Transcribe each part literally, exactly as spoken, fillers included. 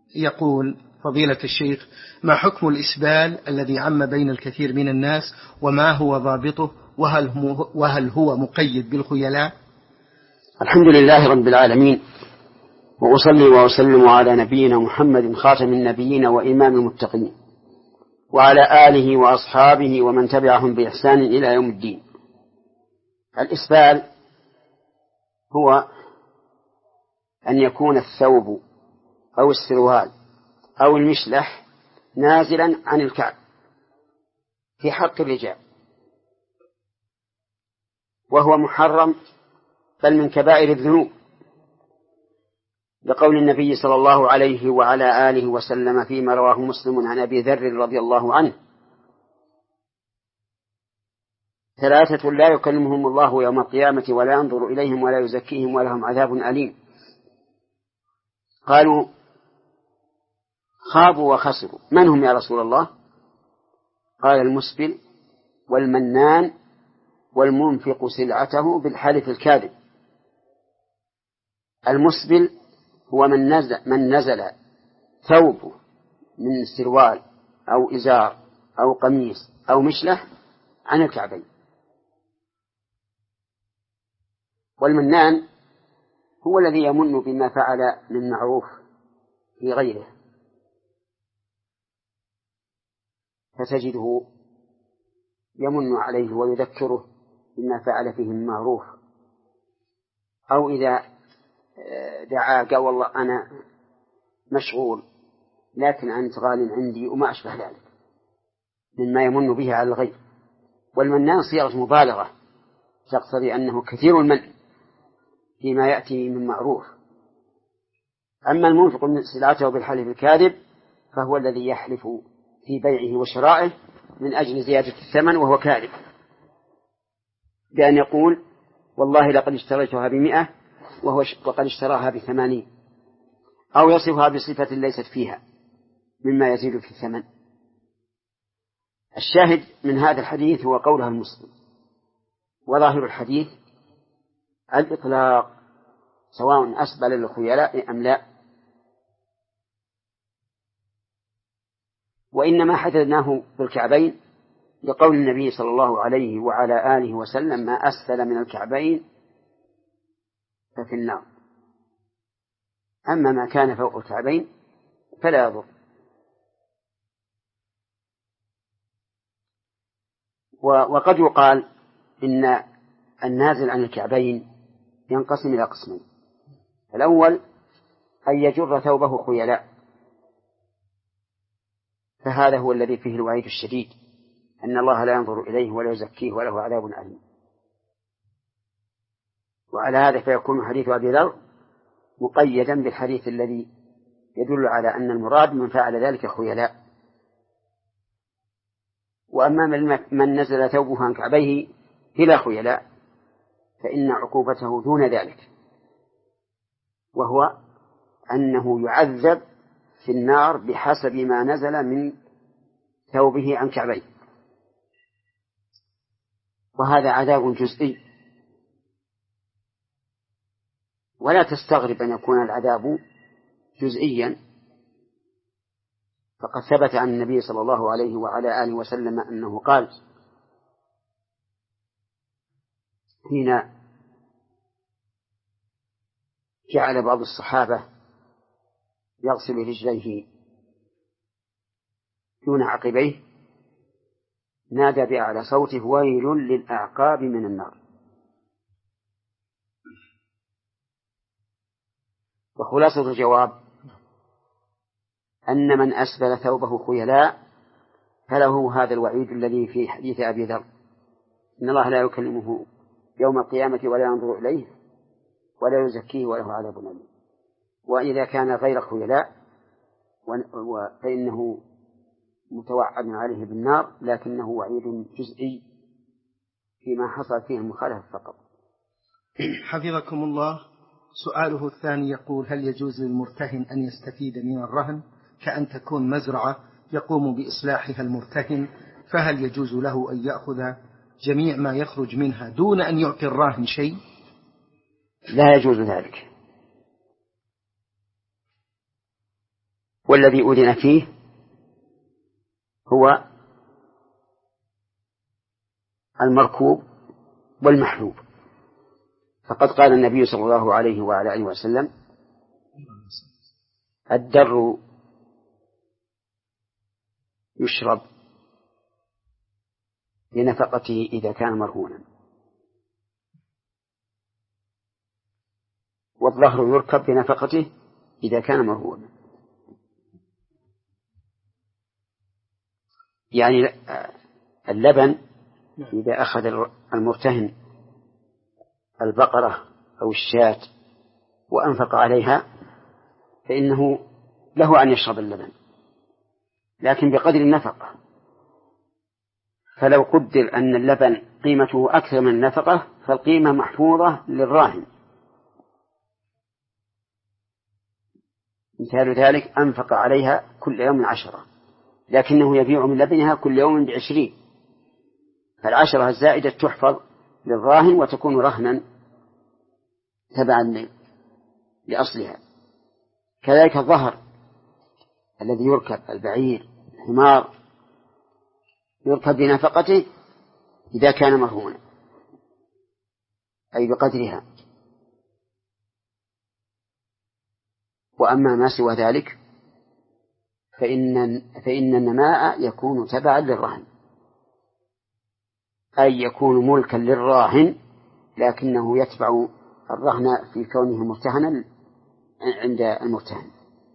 يقول فضيلة الشيخ: ما حكم الإسبال الذي عم بين الكثير من الناس، وما هو ضابطه، وهل, وهل هو مقيد بالخيلاء؟ الحمد لله رب العالمين، وأصلي وأسلم على نبينا محمد خاتم النبيين وإمام المتقين، وعلى آله وأصحابه ومن تبعهم بإحسان إلى يوم الدين. الإسبال هو أن يكون الثوب أو السروال أو المشلح نازلا عن الكعب في حق الرجال، وهو محرم بل من كبائر الذنوب، لقول النبي صلى الله عليه وعلى آله وسلم فيما رواه مسلم عن أبي ذر رضي الله عنه: ثلاثة لا يكلمهم الله يوم القيامة ولا ينظر إليهم ولا يزكيهم ولهم عذاب أليم. قالوا: خابوا وخسروا، من هم يا رسول الله؟ قال: المسبل والمنان والمنفق سلعته بالحلف الكاذب. المسبل هو من نزل, من نزل ثوبه من سروال أو إزار أو قميص أو مشلح عن الكعبين. والمنان هو الذي يمن بما فعل من معروف في غيره، فتجده يمن عليه ويذكره بما فعل فيه من معروف، أو إذا دعا قال: والله أنا مشغول لكن أنت غال عندي، وما أشبه ذلك مما يمن به على الغير. والمنان صيغة مبالغة تقتضي أنه كثير المن فيما يأتي من معروف. أما المنفق من سلعته بالحلف الكاذب فهو الذي يحلف في بيعه وشرائه من أجل زيادة الثمن وهو كاذب، بأن يقول: والله لقد اشتريتها بمئة وهو وقد اشتراها بثمانين، أو يصفها بصفة ليست فيها مما يزيد في الثمن. الشاهد من هذا الحديث هو قولها المسلم، وظاهر الحديث الإطلاق سواء أسبل للخيلاء أم لا، وإنما حددناه بالكعبين لقول النبي صلى الله عليه وعلى آله وسلم: ما أسفل من الكعبين ففي النار. أما ما كان فوق الكعبين فلا يضر. وقد يقال إن النازل عن الكعبين ينقسم إلى قسمين: الأول أن يجر ثوبه خيلاء، فهذا هو الذي فيه الوعيد الشديد أن الله لا ينظر إليه ولا يزكيه وله عذاب أليم. وعلى هذا فيكون حديث أبي ذر مقيدا بالحديث الذي يدل على أن المراد من فعل ذلك خيلاء. وأما من نزل ثوبه عن كعبيه بلا خيلاء فإن عقوبته دون ذلك، وهو أنه يعذب في النار بحسب ما نزل من ثوبه عن كعبيه، وهذا عذاب جزئي. ولا تستغرب أن يكون العذاب جزئيا، فقد ثبت عن النبي صلى الله عليه وعلى آله وسلم أنه قال حين جعل بعض الصحابة يغسل رجليه دون عقبيه: نادى بأعلى صوته: ويل للأعقاب من النار. وخلاصة الجواب أن من أسبل ثوبه خيلاء فله هذا الوعيد الذي في حديث أبي ذر: إن الله لا يكلمه يوم القيامة ولا ينظر إليه ولا يزكيه وله عذاب أليم. وإذا كان غير خيلاء فإنه متوعد عليه بالنار، لكنه وعيد جزئي فيما حصل فيه المخالفة فقط. حفظكم الله. سؤاله الثاني يقول: هل يجوز للمرتهن أن يستفيد من الرهن كأن تكون مزرعة يقوم بإصلاحها المرتهن، فهل يجوز له أن يأخذ جميع ما يخرج منها دون أن يعطي الراهن شيء؟ لا يجوز ذلك، والذي أذن فيه هو المركوب والمحلوب. فقد قال النبي صلى الله عليه وعلى آله وسلم: الدر يشرب لنفقته إذا كان مرهونا، والظهر يركب لنفقته إذا كان مرهونا. يعني اللبن إذا أخذ المرتهن البقرة أو الشاة وأنفق عليها فإنه له أن يشرب اللبن، لكن بقدر النفقة. فلو قدر أن اللبن قيمته أكثر من النفقة فالقيمة محفوظة للراهن. مثال ذلك: أنفق عليها كل يوم عشرة، لكنه يبيع من لبنها كل يوم بعشرين، فالعشرة الزائدة تحفظ للراهن وتكون رهنا تبعا لأصلها. كذلك الظهر الذي يركب، البعير، الحمار، يركب بنفقته إذا كان مرهونا أي بقدرها. وأما ما سوى ذلك فإن, فإن النماء يكون تبعا للرهن، أي يكون ملكا للراهن لكنه يتبع الرهن في كونه مرتهنا عند المرتهن.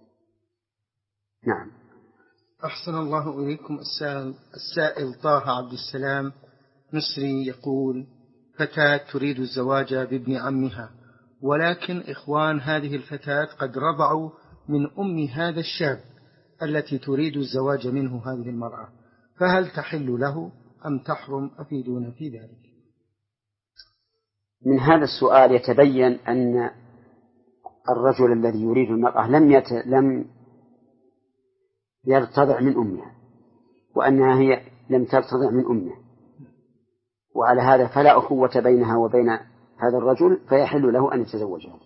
نعم. أحسن الله إليكم. السائل, السائل طه عبد السلام مصري يقول: فتاة تريد الزواج بابن عمها، ولكن إخوان هذه الفتاة قد رضعوا من أم هذا الشاب التي تريد الزواج منه هذه المرأة، فهل تحل له أم تحرم؟ أفيدونا في ذلك. من هذا السؤال يتبين أن الرجل الذي يريد المرأة لم يت... لم يرتضع من أمها، وأنها هي لم ترتضع من أمه، وعلى هذا فلا أخوة بينها وبين هذا الرجل، فيحل له أن يتزوجها.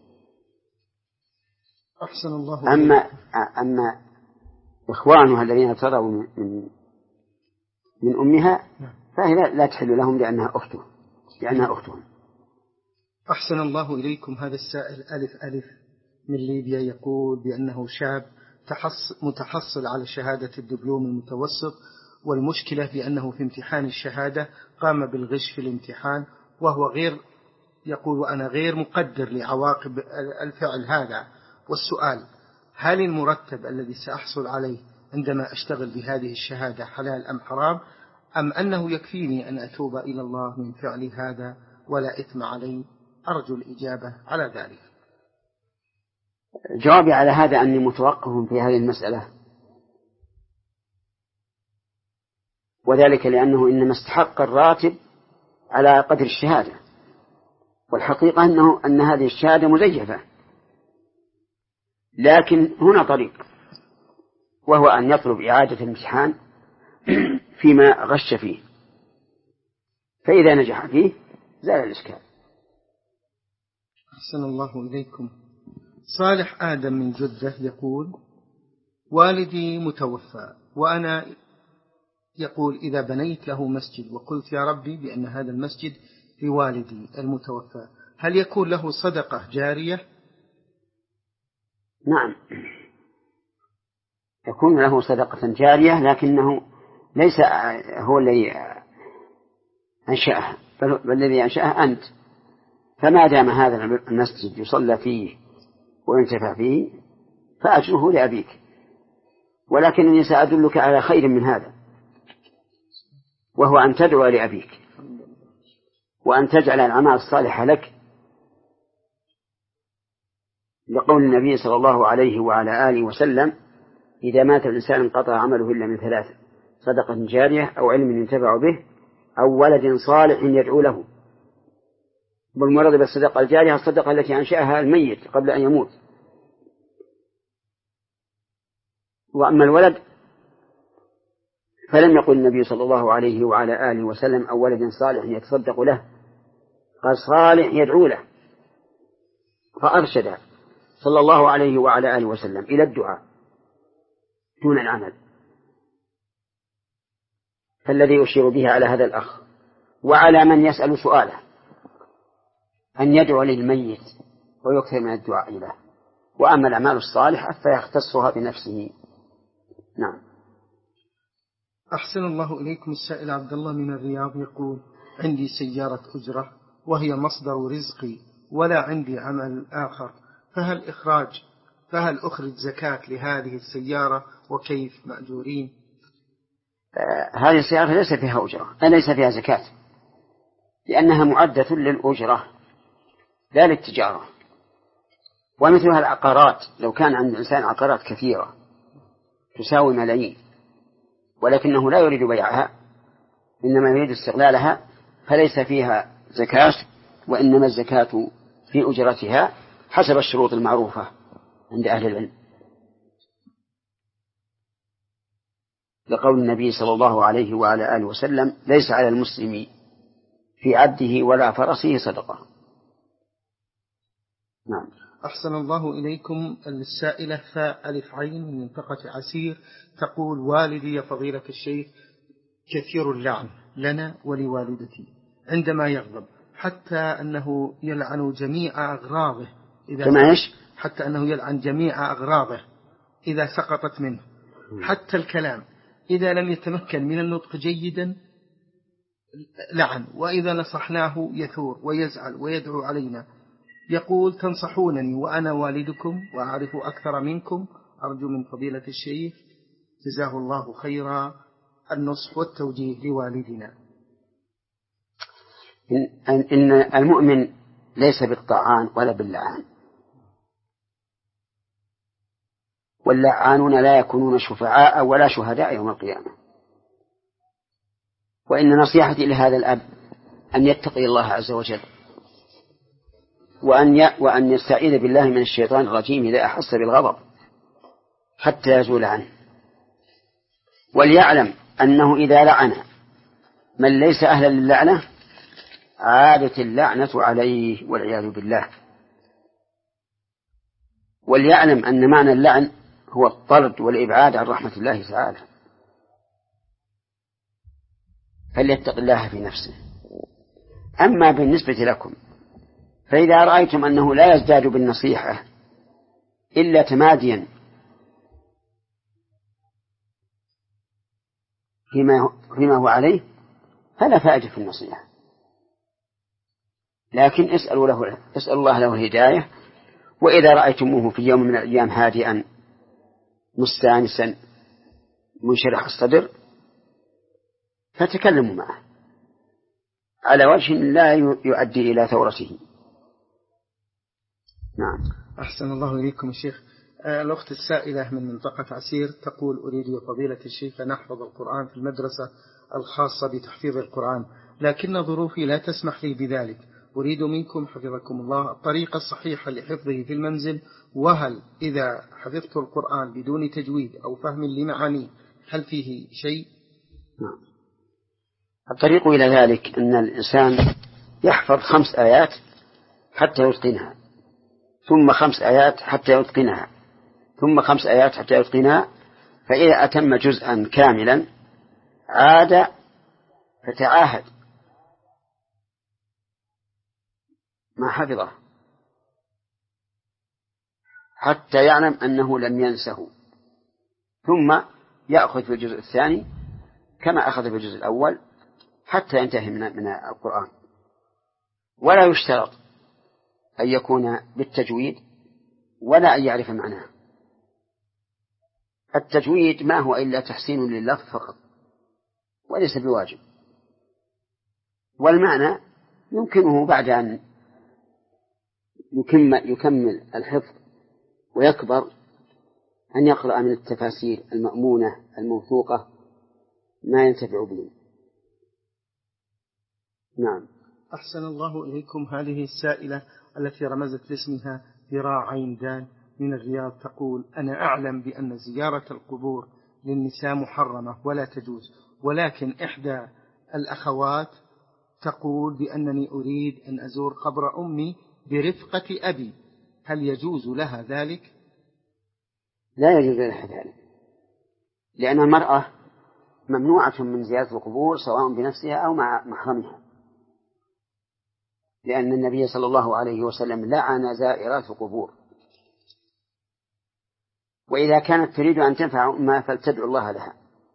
أحسن الله. أما أما إخوانها الذين ارتضعوا من من, من أمها فهي لا تحل لهم لأنها أخته لأنها أختهم. أحسن الله إليكم. هذا السائل ألف ألف من ليبيا يقول بأنه شاب متحصل على شهادة الدبلوم المتوسط، والمشكلة بأنه في امتحان الشهادة قام بالغش في الامتحان، وهو غير يقول وأنا غير مقدر لعواقب الفعل هذا. والسؤال: هل المرتب الذي سأحصل عليه عندما أشتغل بهذه الشهادة حلال أم حرام، أم أنه يكفيني أن أتوب إلى الله من فعل هذا ولا إثم علي؟ أرجو الإجابة على ذلك. جوابي على هذا أني متوقف في هذه المسألة، وذلك لأنه إنما استحق الراتب على قدر الشهادة، والحقيقة أنه أن هذه الشهادة مزيفة. لكن هنا طريق، وهو أن يطلب إعادة الامتحان فيما غش فيه، فإذا نجح فيه زال الإشكال. أحسن الله إليكم. صالح آدم من جدة يقول: والدي متوفى، وأنا يقول إذا بنيت له مسجد وقلت يا ربي بأن هذا المسجد لوالدي المتوفى، هل يكون له صدقة جارية؟ نعم، يكون له صدقة جارية، لكنه ليس هو الذي أنشأه، بل الذي أنشأه أنت. فما دام هذا المسجد يصلى فيه وينتفع فيه فأجره لأبيك، ولكنني سأدلك على خير من هذا، وهو أن تدعو لأبيك وأن تجعل الأعمال الصالحة لك، لقول النبي صلى الله عليه وعلى آله وسلم: إذا مات الإنسان انقطع عمله إلا من ثلاث: صدقة جارية أو علم ينتفع به أو ولد صالح يدعو له. والمراد بالصدقة الجارية الصدقة التي أنشأها الميت قبل أن يموت. وأما الولد فلم يقل النبي صلى الله عليه وعلى آله وسلم أو ولد صالح يتصدق له، قال صالح يدعو له، فأرشد صلى الله عليه وعلى آله وسلم إلى الدعاء. دون العمل. فالذي أشير به على هذا الأخ وعلى من يسأل سؤاله أن يدعو للميت ويكثر من الدعاء له، وأما الأعمال الصالحة فيختصها بنفسه. نعم. أحسن الله إليكم. السائل عبد الله من الرياض يقول: عندي سيارة أجرة وهي مصدر رزقي ولا عندي عمل آخر، فهل إخراج فهل أخرج زكاة لهذه السيارة وكيف مأجورين؟ آه هذه السيارة ليس فيها أجرة، ليس فيها زكاة، لأنها معدة للأجرة لا للتجارة. ومثلها العقارات، لو كان عند الإنسان عقارات كثيرة تساوي ملايين ولكنه لا يريد بيعها إنما يريد استغلالها فليس فيها زكاة، وإنما الزكاة في أجرتها حسب الشروط المعروفة عند أهل العلم، لقول النبي صلى الله عليه وعلى آله وسلم: ليس على المسلم في عبده ولا فرسه صدقة. نعم. أحسن الله إليكم. السائلة فاء ألف عين من منطقة عسير تقول: والدي يا فضيلة الشيخ كثير اللعن لنا ولوالدتي عندما يغضب، حتى أنه يلعن جميع أغراضه إذا حتى أنه يلعن جميع أغراضه إذا سقطت منه، حتى الكلام إذا لم يتمكن من النطق جيدا لعن، وإذا نصحناه يثور ويزعل ويدعو علينا. يقول: تنصحونني وأنا والدكم وأعرف أكثر منكم، أرجو من فضيلة الشيخ جزاه الله خيرا النصح والتوجيه لوالدنا. إن, إن المؤمن ليس بالطعان ولا باللعان، واللعانون لا يكونون شفعاء ولا شهداء يوم القيامة. وإن نصيحتي لهذا الأب أن يتقي الله عز وجل، وأن وأن يستعيذ بالله من الشيطان الرجيم إذا أحس بالغضب حتى يزول عنه، وليعلم أنه إذا لعن من ليس أهلا للعنة عادت اللعنة عليه والعياذ بالله. وليعلم أن معنى اللعن هو الطرد والإبعاد عن رحمة الله تعالى، فليتق الله في نفسه. أما بالنسبة لكم فإذا رأيتم أنه لا يزداد بالنصيحة إلا تماديا فيما فيما هو عليه فلا فائدة في النصيحة، لكن اسألوا له اسأل الله له الهداية. وإذا رأيتموه في يوم من الأيام هادئا مستانسا منشرح الصدر فتكلموا معه على وجه لا يؤدي إلى ثورته. نعم. أحسن الله إليكم الشيخ. الأخت السائلة من منطقة عسير تقول: أريد يا فضيلة الشيخ أن أحفظ القرآن في المدرسة الخاصة بتحفيظ القرآن، لكن ظروفي لا تسمح لي بذلك. أريد منكم حفظكم الله الطريقة الصحيحة لحفظه في المنزل، وهل إذا حفظت القرآن بدون تجويد أو فهم لمعانيه هل فيه شيء؟ نعم. الطريق إلى ذلك أن الإنسان يحفظ خمس آيات حتى يتقنها، ثم خمس آيات حتى يتقنها، ثم خمس آيات حتى يتقنها، فإذا أتم جزءا كاملا عاد فتعاهد ما حفظه حتى يعلم أنه لم ينسه، ثم يأخذ في الجزء الثاني كما أخذ في الجزء الأول حتى ينتهي من من القرآن. ولا يشترط أن يكون بالتجويد ولا أن يعرف معناه. التجويد ما هو إلا تحسين لللفظ فقط وليس بواجب، والمعنى يمكنه بعد أن يكمل, يكمل الحفظ ويكبر أن يقرأ من التفاسير المأمونة الموثوقة ما ينتفع به. نعم. أحسن الله إليكم. هذه السائلة التي رمزت لاسمها ذراع عين دان من الرياض تقول: أنا أعلم بأن زيارة القبور للنساء محرمة ولا تجوز، ولكن إحدى الأخوات تقول بأنني أريد أن أزور قبر أمي برفقة أبي، هل يجوز لها ذلك؟ لا يجوز لها ذلك، لأن المرأة ممنوعة من زيارة القبور سواء بنفسها أو مع محرمها، لأن النبي صلى الله عليه وسلم لعن زائرات القبور. وإذا كانت تريد أن تنفع أمها فلتدعو الله لها.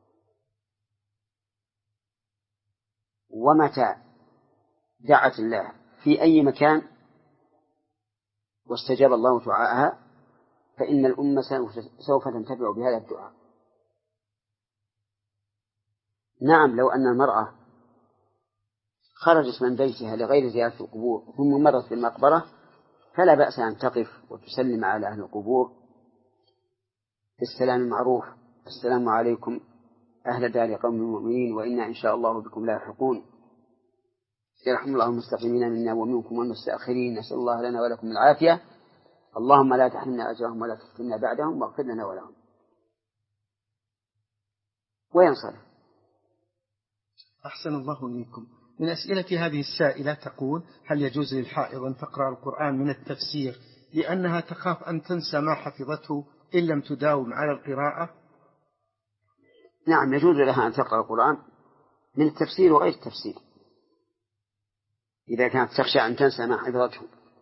ومتى دعت الله في أي مكان واستجاب الله دعاءها فإن الأمة سوف تنتفع بهذا الدعاء. نعم، لو أن المرأة خرجت من بيتها لغير زيارة القبور ثم مرت بالمقبرة فلا بأس أن تقف وتسلم على أهل القبور بالسلام المعروف: السلام عليكم أهل دار قوم المؤمنين وإنا إن شاء الله بكم لاحقون، يرحم الله المستقيمين منا ومنكم والمستأخرين، نسأل الله لنا ولكم العافية، اللهم لا تحرمنا أجرهم ولا تفتنا بعدهم واغفر لنا ولهم، وينصرف. أحسن الله إليكم. من أسئلة هذه السائلة تقول: هل يجوز للحائض أن تقرأ القرآن من التفسير لأنها تخاف أن تنسى ما حفظته إن لم تداوم على القراءة؟ نعم، يجوز لها أن تقرأ القرآن من التفسير وغير التفسير إذا كانت تخشى أن تنسى ما حفظته.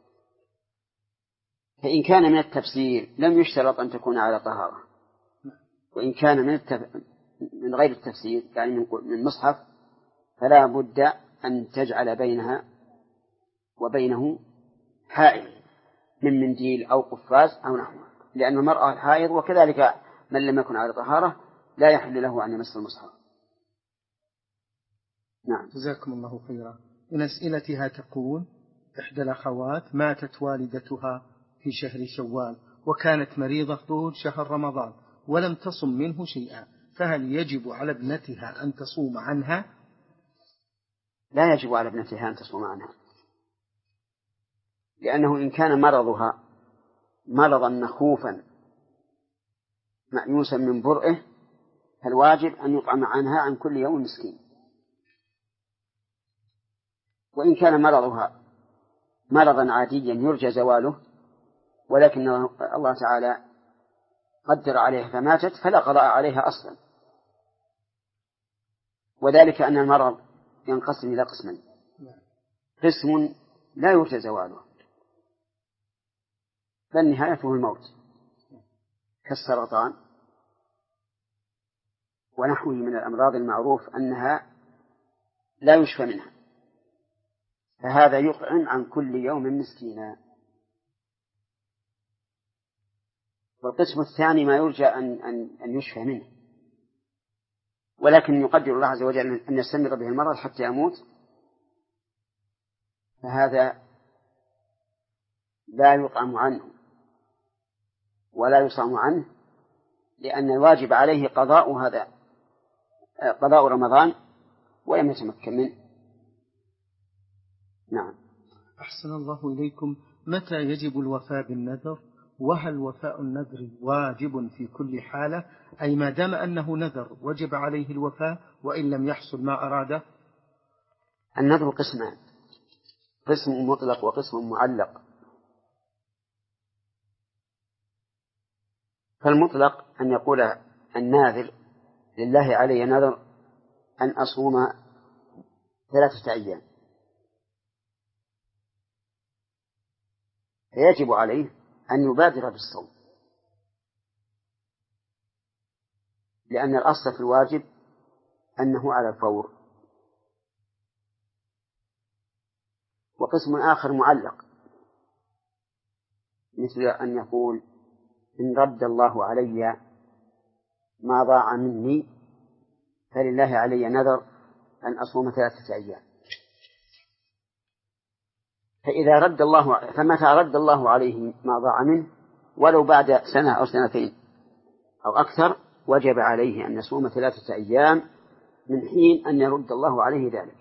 فإن كان من التفسير لم يشترط أن تكون على طهارة، وإن كان من, التف... من غير التفسير يعني من مصحف فلا بد أن تجعل بينها وبينه حائل من منديل أو قفاز أو نحوه، لأن المرأة حائض وكذلك من لم يكن على طهارة لا يحل له أن يمس المصحف. نعم. جزاكم الله خيرا. من أسئلتها تقول: إحدى الأخوات ماتت والدتها في شهر شوال وكانت مريضة طول شهر رمضان ولم تصم منه شيئا، فهل يجب على ابنتها أن تصوم عنها؟ لا يجب على ابنتها أن تصوم عنها، لأنه إن كان مرضها مرضا مخوفا مأيوسا من برئه فالواجب أن يطعم عنها عن كل يوم مسكين. وإن كان مرضها مرضا عاديا يرجى زواله ولكن الله تعالى قدر عليها فماتت فلا قضاء عليها أصلا، وذلك أن المرض ينقسم إلى قسمين: قسم لا يرجى زواله بل نهايته الموت كالسرطان ونحوه من الأمراض المعروف أنها لا يشفى منها، فهذا يطعم عن كل يوم مسكينا. والقسم الثاني ما يرجى أن, أن, أن يشفى منه ولكن يقدر الله عز وجل أن يستمر به المرض حتى يموت، فهذا لا يطعم عنه ولا يصام عنه، لأن الواجب عليه قضاء هذا قضاء رمضان ولم يتمكن منه. نعم. أحسن الله إليكم. متى يجب الوفاء بالنذر؟ وهل وفاء النذر واجب في كل حالة، أي ما دام أنه نذر وجب عليه الوفاء وإن لم يحصل ما أراده؟ النذر قسمان: قسم مطلق وقسم معلق. فالمطلق أن يقول الناذر: لله علي نذر أن أصوم ثلاثة أيام، فيجب عليه أن يبادر بالصوم، لأن الأصل في الواجب أنه على الفور. وقسم آخر معلق مثل أن يقول: إن رد الله علي ما ضاع مني فلله علي نذر أن أصوم ثلاثة أيام. فإذا رد الله فمتى رد الله عليه ما ضاع منه ولو بعد سنة أو سنتين أو أكثر وجب عليه أن يصوم ثلاثة أيام من حين أن يرد الله عليه ذلك.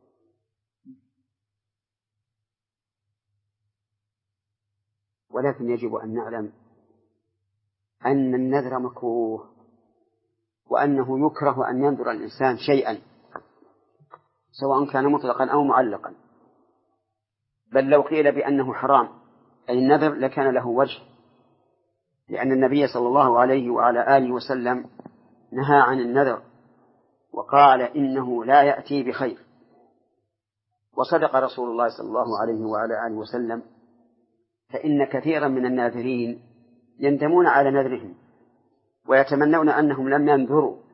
ولكن يجب أن نعلم أن النذر مكروه، وأنه يكره أن ينذر الإنسان شيئا سواء كان مطلقا أو معلقا، بل لو قيل بأنه حرام أي النذر لكان له وجه، لأن النبي صلى الله عليه وعلى آله وسلم نهى عن النذر وقال إنه لا يأتي بخير. وصدق رسول الله صلى الله عليه وعلى آله وسلم، فإن كثيرا من الناذرين يندمون على نذرهم ويتمنون أنهم لم ينذروا،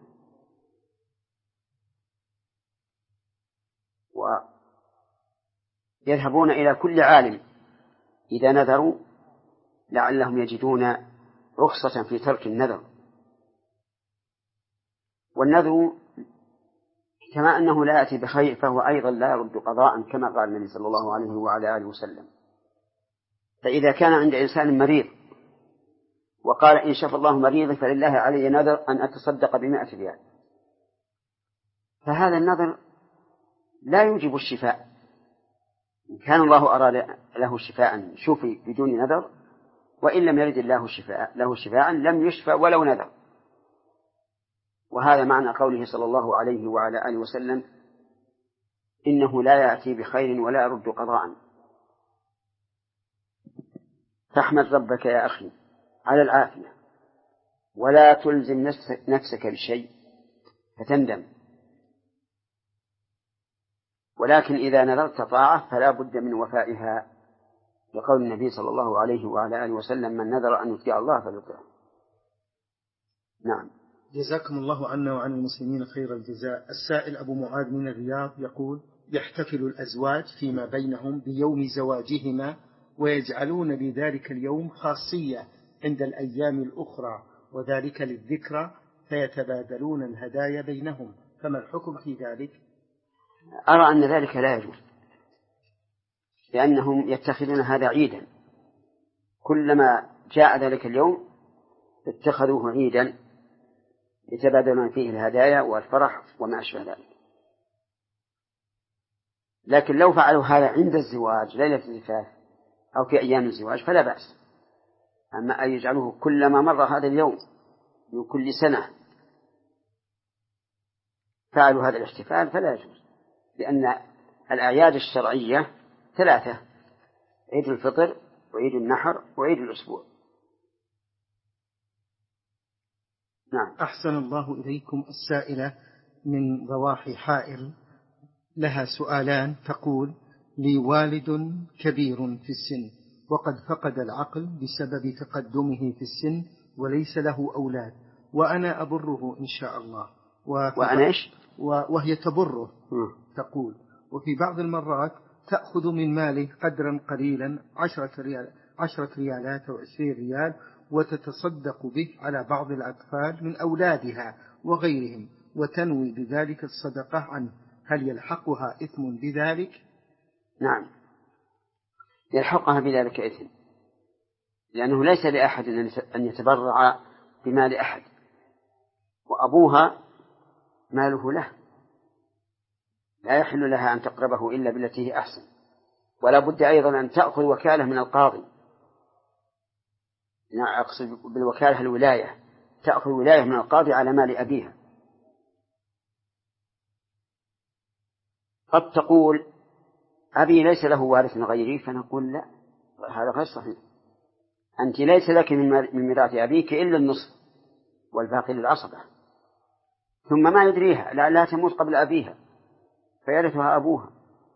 ويذهبون إلى كل عالم إذا نذروا لعلهم يجدون رخصة في ترك النذر. والنذر كما أنه لا يأتي بخير فهو أيضا لا يرد قضاء، كما قال النبي صلى الله عليه وعلى آله وسلم. فإذا كان عند إنسان مريض وقال إن شفى الله مريضي فلله علي نذر أن أتصدق بمائة ريال، فهذا النذر لا يوجب الشفاء. إن كان الله أراد له شفاء شفي بدون نذر، وإن لم يرد الله شفاء له شفاء لم يشفى ولو نذر. وهذا معنى قوله صلى الله عليه وعلى آله وسلم إنه لا يأتي بخير ولا يرد قضاء. فاحمد ربك يا أخي على العافية، ولا تلزم نفسك بشيء فتندم، ولكن إذا نذرت طاعة فلا بد من وفائها، لقول النبي صلى الله عليه وعلى آله وسلم من نذر أن يطيع الله فليطيعه. نعم. جزاكم الله عنا وعن المسلمين خير الجزاء. السائل أبو معاذ من الرياض يقول يحتفل الأزواج فيما بينهم بيوم زواجهما ويجعلون بذلك اليوم خاصية عند الأيام الأخرى وذلك للذكرى، فيتبادلون الهدايا بينهم، فما الحكم في ذلك؟ أرى أن ذلك لا يجوز، لأنهم يتخذون هذا عيدا، كلما جاء ذلك اليوم اتخذوه عيدا يتبادلون فيه الهدايا والفرح وما أشبه ذلك. لكن لو فعلوا هذا عند الزواج ليلة الزفاف أو في أيام الزواج فلا بأس. أما أن يجعلوه كلما مر هذا اليوم من كل سنة فعلوا هذا الاحتفال فلا يجوز، لأن الأعياد الشرعية ثلاثة: عيد الفطر وعيد النحر وعيد الأسبوع. نعم. أحسن الله إليكم. السائلة من ضواحي حائر لها سؤالان، تقول لي والد كبير في السن وقد فقد العقل بسبب تقدمه في السن وليس له أولاد، وأنا أبره إن شاء الله، وأنا إيش؟ وهي تبره م. تقول وفي بعض المرات تأخذ من ماله قدرا قليلا عشرة, ريال عشرة ريالات أو عشرين ريال وتتصدق به على بعض الأطفال من أولادها وغيرهم وتنوي بذلك الصدقة عنه، هل يلحقها إثم بذلك؟ نعم، يلحقها بذلك إثم، لأنه ليس لأحد أن يتبرع بمال أحد، وأبوها ماله له، لا يحل لها أن تقربه إلا بالتي هي أحسن. ولا بد أيضا أن تأخذ وكالة من القاضي، أقصد بالوكالة الولاية، تأخذ ولاية من القاضي على مال أبيها. قد تقول أبي ليس له وارث غيري، فنقول لا، هذا غير صحيح، أنت ليس لك من ميراث أبيك إلا النصف والباقي للعصبة، ثم ما يدريها لا تموت قبل أبيها فيرثها أبوها.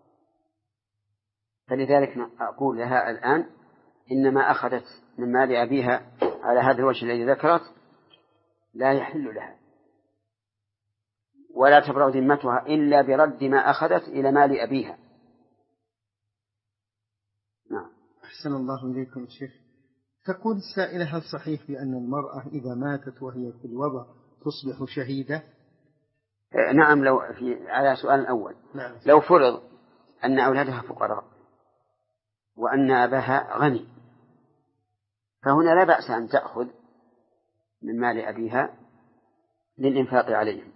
فلذلك أقول لها الآن إنما أخذت من مال أبيها على هذا الوجه الذي ذكرت لا يحل لها، ولا تبرأ ذمتها إلا برد ما أخذت إلى مال أبيها. نعم. أحسن الله إليكم شيخ. تقول السائلة هل صحيح بأن المرأة إذا ماتت وهي في الوضع تصبح شهيدة؟ نعم. لو في على سؤال الأول، نعم. لو فرض أن أولادها فقراء وأن أباها غني، فهنا لا بأس أن تأخذ من مال أبيها للإنفاق عليهم،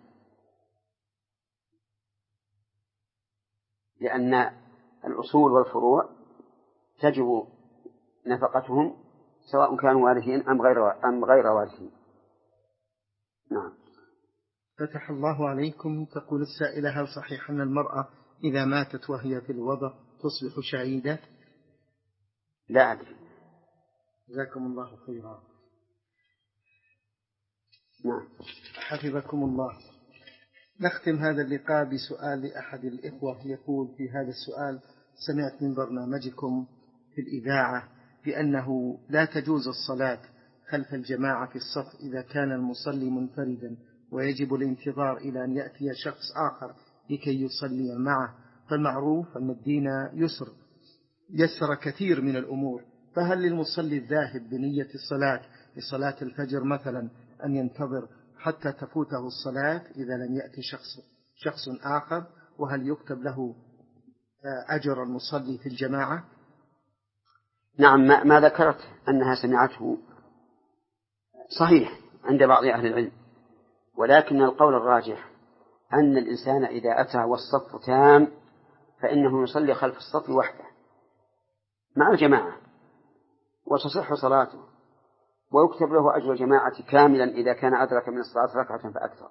لأن الأصول والفروع تجب نفقتهم سواء كانوا وارثين أم غير أم غير وارثين. نعم. فتح الله عليكم. تقول السائلة هل صحيح أن المرأة إذا ماتت وهي في الوضع تصبح شهيدة؟ لا أدري. جزاكم الله خيرا. نعم. حفظكم الله. نختم هذا اللقاء بسؤال لأحد الإخوة يقول في هذا السؤال: سمعت من برنامجكم في الإذاعة بأنه لا تجوز الصلاة خلف الجماعة في الصف إذا كان المصلي منفردا، ويجب الانتظار إلى أن يأتي شخص آخر لكي يصلي معه، فالمعروف أن الدين يسر يسر كثير من الأمور، فهل للمصلي الذاهب بنية الصلاة لصلاة الفجر مثلا أن ينتظر حتى تفوته الصلاة إذا لم يأتي شخص, شخص آخر؟ وهل يكتب له أجر المصلي في الجماعة؟ نعم، ما, ما ذكرت أنها سمعته صحيح عند بعض أهل العلم، ولكن القول الراجح أن الإنسان إذا أتى والصف تام فإنه يصلي خلف الصف وحده مع الجماعة وتصح صلاته، ويكتب له أجر الجماعة كاملا إذا كان أدرك من الصلاة ركعة فأكثر،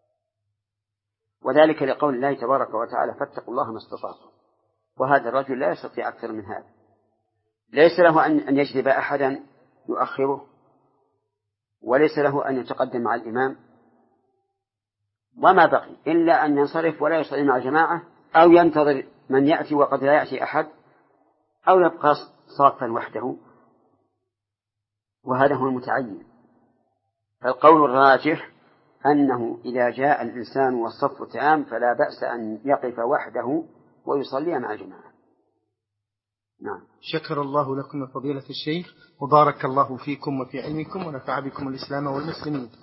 وذلك لقول الله تبارك وتعالى: فاتقوا الله ما استطعتم. وهذا الرجل لا يستطيع أكثر من هذا، ليس له أن يجذب أحدا يؤخره، وليس له أن يتقدم مع الإمام، وما بقي إلا أن ينصرف ولا يصلي مع الجماعة، أو ينتظر من يأتي وقد لا يأتي أحد، أو يبقى صافا وحده، وهذا هو المتعين. فالقول الراجح أنه إذا جاء الإنسان والصف تام فلا بأس أن يقف وحده ويصلي مع الجماعة. نعم. شكر الله لكم يا فضيلة الشيخ، وبارك الله فيكم وفي علمكم، ونفع بكم الإسلام والمسلمين.